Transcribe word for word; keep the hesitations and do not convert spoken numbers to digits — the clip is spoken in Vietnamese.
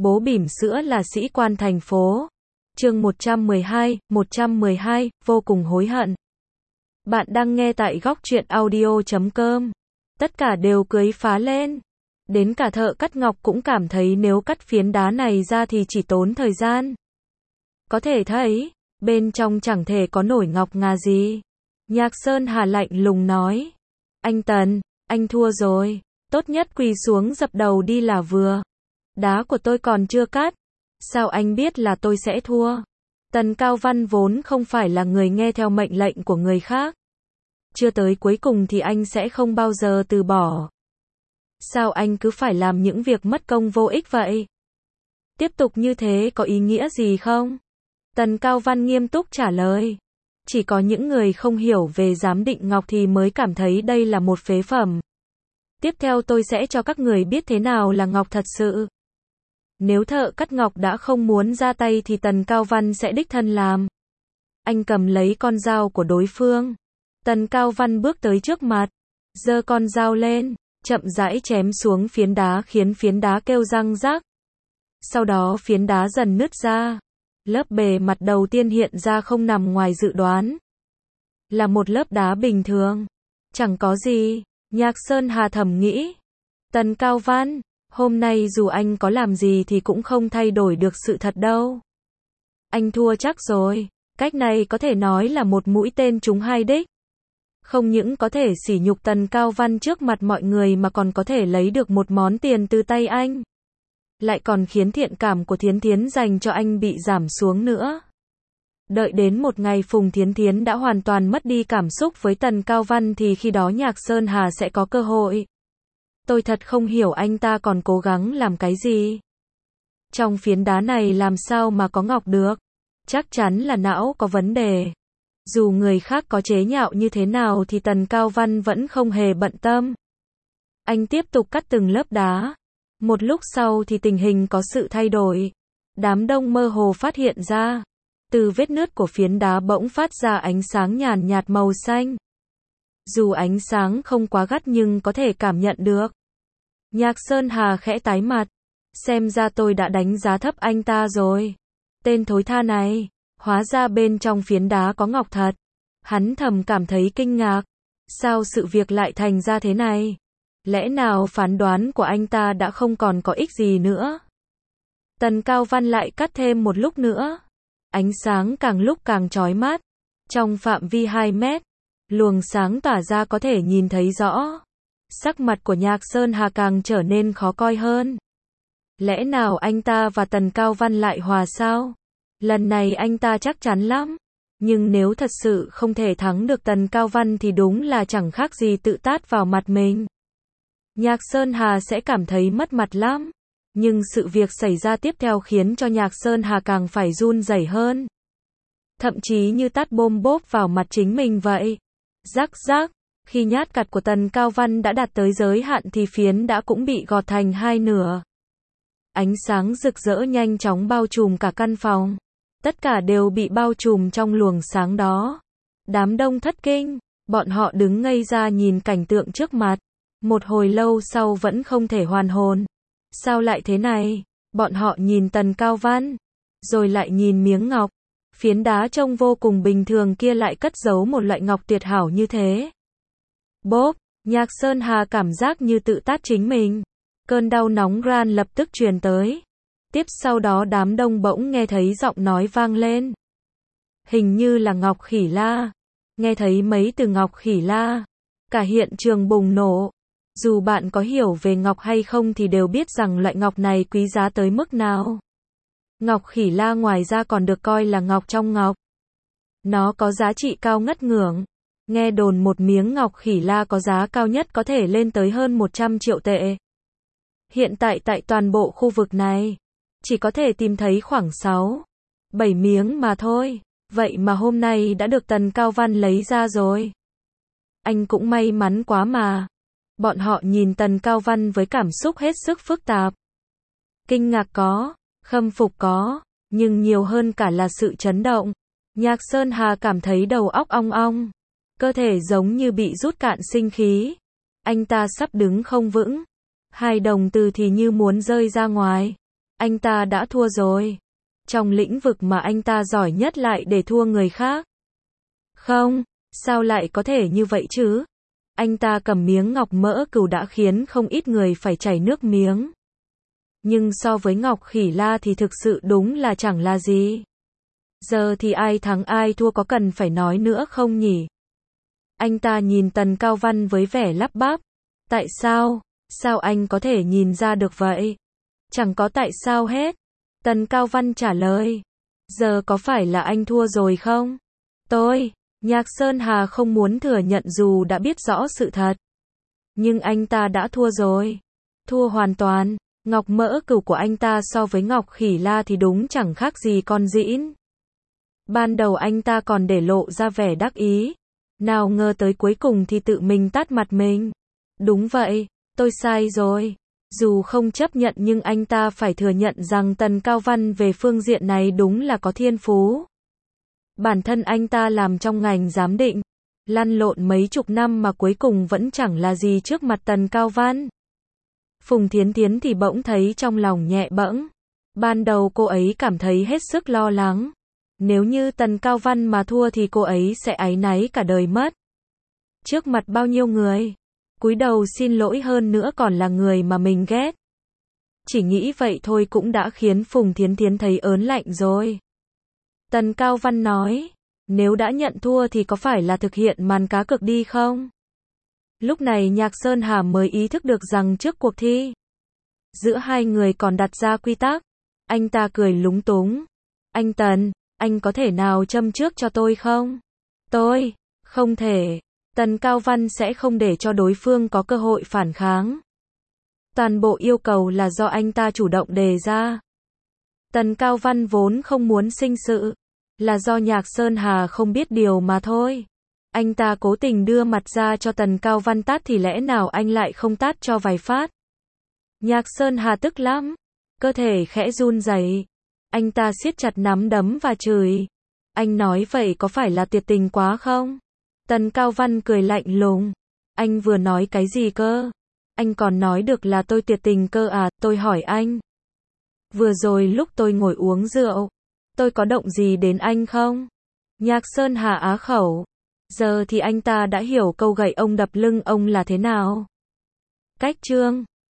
Bố bỉm sữa là sĩ quan thành phố. Chương một trăm mười hai, một trăm mười hai, vô cùng hối hận. Bạn đang nghe tại góc truyện audio chấm com. Tất cả đều cưới phá lên. Đến cả thợ cắt ngọc cũng cảm thấy nếu cắt phiến đá này ra thì chỉ tốn thời gian. Có thể thấy, bên trong chẳng thể có nổi ngọc ngà gì. Nhạc Sơn Hà lạnh lùng nói. Anh Tần, anh thua rồi. Tốt nhất quỳ xuống dập đầu đi là vừa. Đá của tôi còn chưa cắt. Sao anh biết là tôi sẽ thua? Tần Cao Văn vốn không phải là người nghe theo mệnh lệnh của người khác. Chưa tới cuối cùng thì anh sẽ không bao giờ từ bỏ. Sao anh cứ phải làm những việc mất công vô ích vậy? Tiếp tục như thế có ý nghĩa gì không? Tần Cao Văn nghiêm túc trả lời. Chỉ có những người không hiểu về giám định ngọc thì mới cảm thấy đây là một phế phẩm. Tiếp theo tôi sẽ cho các người biết thế nào là ngọc thật sự. Nếu thợ cắt ngọc đã không muốn ra tay thì Tần Cao Văn sẽ đích thân làm. Anh cầm lấy con dao của đối phương. Tần Cao Văn bước tới trước mặt, giơ con dao lên, chậm rãi chém xuống phiến đá khiến phiến đá kêu răng rắc. Sau đó phiến đá dần nứt ra. Lớp bề mặt đầu tiên hiện ra không nằm ngoài dự đoán. Là một lớp đá bình thường. Chẳng có gì, Nhạc Sơn Hà thầm nghĩ. Tần Cao Văn, hôm nay dù anh có làm gì thì cũng không thay đổi được sự thật đâu. Anh thua chắc rồi. Cách này có thể nói là một mũi tên trúng hai đích. Không những có thể sỉ nhục Tần Cao Văn trước mặt mọi người mà còn có thể lấy được một món tiền từ tay anh. Lại còn khiến thiện cảm của Thiến Thiến dành cho anh bị giảm xuống nữa. Đợi đến một ngày Phùng Thiến Thiến đã hoàn toàn mất đi cảm xúc với Tần Cao Văn thì khi đó Nhạc Sơn Hà sẽ có cơ hội. Tôi thật không hiểu anh ta còn cố gắng làm cái gì. Trong phiến đá này làm sao mà có ngọc được? Chắc chắn là não có vấn đề. Dù người khác có chế nhạo như thế nào thì Tần Cao Văn vẫn không hề bận tâm. Anh tiếp tục cắt từng lớp đá. Một lúc sau thì tình hình có sự thay đổi. Đám đông mơ hồ phát hiện ra. Từ vết nứt của phiến đá bỗng phát ra ánh sáng nhàn nhạt màu xanh. Dù ánh sáng không quá gắt nhưng có thể cảm nhận được. Nhạc Sơn Hà khẽ tái mặt. Xem ra tôi đã đánh giá thấp anh ta rồi. Tên thối tha này. Hóa ra bên trong phiến đá có ngọc thật. Hắn thầm cảm thấy kinh ngạc. Sao sự việc lại thành ra thế này? Lẽ nào phán đoán của anh ta đã không còn có ích gì nữa? Tần Cao Văn lại cắt thêm một lúc nữa. Ánh sáng càng lúc càng chói mắt. Trong phạm vi hai mét, luồng sáng tỏa ra có thể nhìn thấy rõ. Sắc mặt của Nhạc Sơn Hà càng trở nên khó coi hơn. Lẽ nào anh ta và Tần Cao Văn lại hòa sao? Lần này anh ta chắc chắn lắm. Nhưng nếu thật sự không thể thắng được Tần Cao Văn thì đúng là chẳng khác gì tự tát vào mặt mình. Nhạc Sơn Hà sẽ cảm thấy mất mặt lắm. Nhưng sự việc xảy ra tiếp theo khiến cho Nhạc Sơn Hà càng phải run rẩy hơn. Thậm chí như tát bôm bốp vào mặt chính mình vậy. Rắc rắc, khi nhát cặt của Tần Cao Văn đã đạt tới giới hạn thì phiến đã cũng bị gọt thành hai nửa. Ánh sáng rực rỡ nhanh chóng bao trùm cả căn phòng. Tất cả đều bị bao trùm trong luồng sáng đó. Đám đông thất kinh, bọn họ đứng ngây ra nhìn cảnh tượng trước mặt. Một hồi lâu sau vẫn không thể hoàn hồn. Sao lại thế này? Bọn họ nhìn Tần Cao Văn, rồi lại nhìn miếng ngọc. Phiến đá trông vô cùng bình thường kia lại cất giấu một loại ngọc tuyệt hảo như thế. Bốp, Nhạc Sơn Hà cảm giác như tự tát chính mình. Cơn đau nóng ran lập tức truyền tới. Tiếp sau đó đám đông bỗng nghe thấy giọng nói vang lên. Hình như là Ngọc Khỉ La. Nghe thấy mấy từ Ngọc Khỉ La, cả hiện trường bùng nổ. Dù bạn có hiểu về ngọc hay không thì đều biết rằng loại ngọc này quý giá tới mức nào. Ngọc Khỉ La ngoài ra còn được coi là ngọc trong ngọc. Nó có giá trị cao ngất ngưởng. Nghe đồn một miếng Ngọc Khỉ La có giá cao nhất có thể lên tới hơn một trăm triệu tệ. Hiện tại tại toàn bộ khu vực này, chỉ có thể tìm thấy khoảng sáu, bảy miếng mà thôi. Vậy mà hôm nay đã được Tần Cao Văn lấy ra rồi. Anh cũng may mắn quá mà. Bọn họ nhìn Tần Cao Văn với cảm xúc hết sức phức tạp. Kinh ngạc có, khâm phục có, nhưng nhiều hơn cả là sự chấn động. Nhạc Sơn Hà cảm thấy đầu óc ong ong. Cơ thể giống như bị rút cạn sinh khí. Anh ta sắp đứng không vững. Hai đồng từ thì như muốn rơi ra ngoài. Anh ta đã thua rồi. Trong lĩnh vực mà anh ta giỏi nhất lại để thua người khác. Không, sao lại có thể như vậy chứ? Anh ta cầm miếng ngọc mỡ cừu đã khiến không ít người phải chảy nước miếng. Nhưng so với Ngọc Khỉ La thì thực sự đúng là chẳng là gì. Giờ thì ai thắng ai thua có cần phải nói nữa không nhỉ? Anh ta nhìn Tần Cao Văn với vẻ lắp bắp. Tại sao? Sao anh có thể nhìn ra được vậy? Chẳng có tại sao hết. Tần Cao Văn trả lời. Giờ có phải là anh thua rồi không? Tôi, Nhạc Sơn Hà không muốn thừa nhận dù đã biết rõ sự thật. Nhưng anh ta đã thua rồi. Thua hoàn toàn. Ngọc mỡ cừu của anh ta so với Ngọc Khỉ La thì đúng chẳng khác gì con dĩn. Ban đầu anh ta còn để lộ ra vẻ đắc ý. Nào ngờ tới cuối cùng thì tự mình tát mặt mình. Đúng vậy, tôi sai rồi. Dù không chấp nhận nhưng anh ta phải thừa nhận rằng Tần Cao Văn về phương diện này đúng là có thiên phú. Bản thân anh ta làm trong ngành giám định, lăn lộn mấy chục năm mà cuối cùng vẫn chẳng là gì trước mặt Tần Cao Văn. Phùng Thiến Thiến thì bỗng thấy trong lòng nhẹ bẫng. Ban đầu cô ấy cảm thấy hết sức lo lắng. Nếu như Tần Cao Văn mà thua thì cô ấy sẽ áy náy cả đời mất. Trước mặt bao nhiêu người, cúi đầu xin lỗi hơn nữa còn là người mà mình ghét. Chỉ nghĩ vậy thôi cũng đã khiến Phùng Thiến Thiến thấy ớn lạnh rồi. Tần Cao Văn nói, nếu đã nhận thua thì có phải là thực hiện màn cá cược đi không? Lúc này Nhạc Sơn Hà mới ý thức được rằng trước cuộc thi, giữa hai người còn đặt ra quy tắc. Anh ta cười lúng túng. Anh Tần, anh có thể nào châm trước cho tôi không? Tôi, không thể. Tần Cao Văn sẽ không để cho đối phương có cơ hội phản kháng. Toàn bộ yêu cầu là do anh ta chủ động đề ra. Tần Cao Văn vốn không muốn sinh sự, là do Nhạc Sơn Hà không biết điều mà thôi. Anh ta cố tình đưa mặt ra cho Tần Cao Văn tát thì lẽ nào anh lại không tát cho vài phát. Nhạc Sơn Hà tức lắm, cơ thể khẽ run rẩy. Anh ta siết chặt nắm đấm và chửi. Anh nói vậy có phải là tuyệt tình quá không? Tần Cao Văn cười lạnh lùng. Anh vừa nói cái gì cơ? Anh còn nói được là tôi tuyệt tình cơ à? Tôi hỏi anh. Vừa rồi lúc tôi ngồi uống rượu, tôi có động gì đến anh không? Nhạc Sơn Hà á khẩu. Giờ thì anh ta đã hiểu câu gậy ông đập lưng ông là thế nào. Cách chương